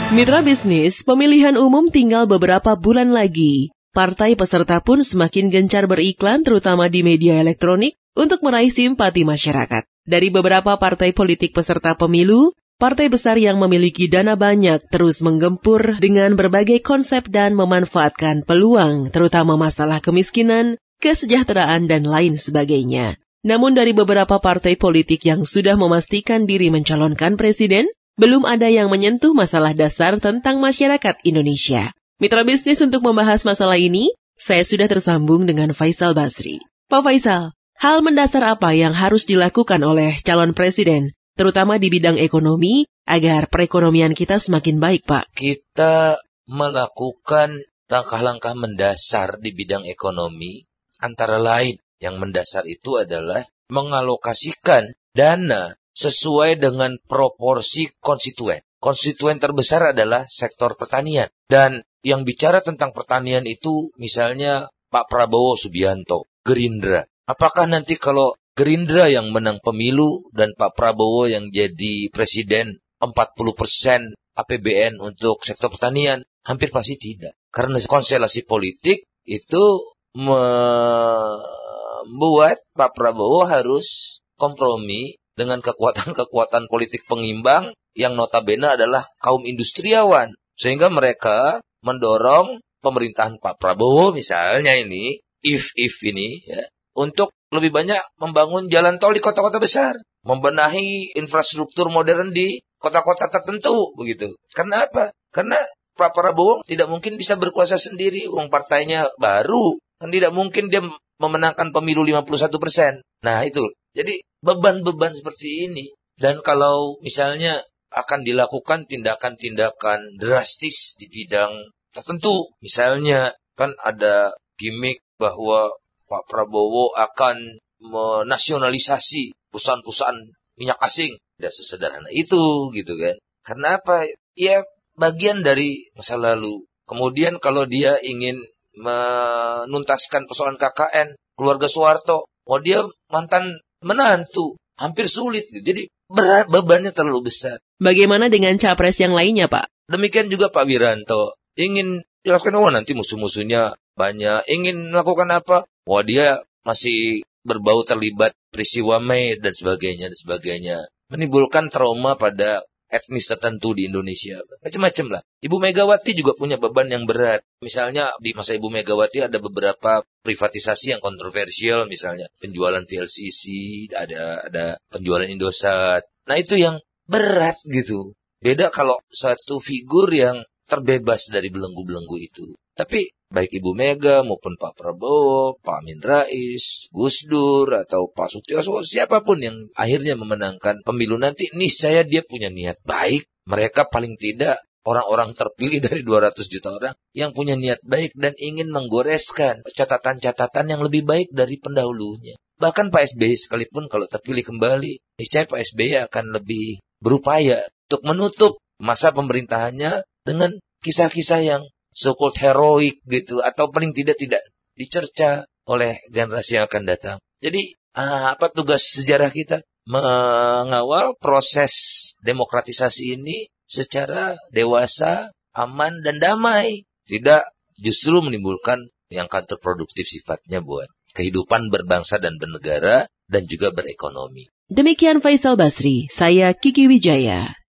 Mitra bisnis, pemilihan umum tinggal beberapa bulan lagi. Partai peserta pun semakin gencar beriklan terutama di media elektronik untuk meraih simpati masyarakat. Dari beberapa partai politik peserta pemilu, partai besar yang memiliki dana banyak terus menggempur dengan berbagai konsep dan memanfaatkan peluang, terutama masalah kemiskinan, kesejahteraan, dan lain sebagainya. Namun dari beberapa partai politik yang sudah memastikan diri mencalonkan presiden, belum ada yang menyentuh masalah dasar tentang masyarakat Indonesia. Mitra bisnis, untuk membahas masalah ini, saya sudah tersambung dengan Faisal Basri. Pak Faisal, hal mendasar apa yang harus dilakukan oleh calon presiden, terutama di bidang ekonomi, agar perekonomian kita semakin baik, Pak? Kita melakukan langkah-langkah mendasar di bidang ekonomi, antara lain yang mendasar itu adalah mengalokasikan dana sesuai dengan proporsi konstituen. Konstituen terbesar adalah sektor pertanian. Dan yang bicara tentang pertanian itu misalnya Pak Prabowo Subianto, Gerindra. Apakah nanti kalau Gerindra yang menang pemilu dan Pak Prabowo yang jadi presiden 40% APBN untuk sektor pertanian? Hampir pasti tidak. Karena konstelasi politik itu membuat Pak Prabowo harus kompromi dengan kekuatan-kekuatan politik pengimbang yang notabene adalah kaum industriawan. Sehingga mereka mendorong pemerintahan Pak Prabowo misalnya ini, if ini ya, untuk lebih banyak membangun jalan tol di kota-kota besar, membenahi infrastruktur modern di kota-kota tertentu begitu. Karena apa? Karena Pak Prabowo tidak mungkin bisa berkuasa sendiri, wong partainya baru. Kan tidak mungkin dia memenangkan pemilu 51%. Nah itu. Jadi beban-beban seperti ini. Dan kalau misalnya akan dilakukan tindakan-tindakan drastis di bidang tertentu. Misalnya kan ada gimmick bahwa Pak Prabowo akan menasionalisasi perusahaan-perusahaan minyak asing. Tidak sesederhana itu gitu kan. Karena apa? Ya bagian dari masa lalu. Kemudian kalau dia ingin menuntaskan persoalan KKN, keluarga Soeharto, dia mantan menantu, hampir sulit. Jadi berat, bebannya terlalu besar. Bagaimana dengan capres yang lainnya, Pak? Demikian juga Pak Wiranto. Ingin jelaskan, nanti musuh-musuhnya banyak. Ingin melakukan apa? Dia masih berbau terlibat peristiwa Mei dan sebagainya. Menimbulkan trauma pada etnis tertentu di Indonesia. Macam-macam lah. Ibu Megawati juga punya beban yang berat. Misalnya di masa Ibu Megawati ada beberapa privatisasi yang kontroversial, misalnya penjualan VLCC, ada penjualan Indosat. Nah itu yang berat gitu. Beda kalau satu figur yang terbebas dari belenggu-belenggu itu. Tapi baik Ibu Mega maupun Pak Prabowo, Pak Amin Rais, Gus Dur, atau Pak Sutioso, siapapun yang akhirnya memenangkan pemilu nanti, niscaya dia punya niat baik. Mereka paling tidak orang-orang terpilih dari 200 juta orang yang punya niat baik dan ingin menggoreskan catatan-catatan yang lebih baik dari pendahulunya. Bahkan Pak SBY sekalipun kalau terpilih kembali, niscaya Pak SBY akan lebih berupaya untuk menutup masa pemerintahannya dengan kisah-kisah yang so-called heroik gitu, atau paling tidak dicerca oleh generasi yang akan datang. Jadi apa tugas sejarah kita? Mengawal proses demokratisasi ini secara dewasa, aman, dan damai. Tidak justru menimbulkan yang kontraproduktif sifatnya buat kehidupan berbangsa dan bernegara dan juga berekonomi. Demikian Faisal Basri, saya Kiki Wijaya.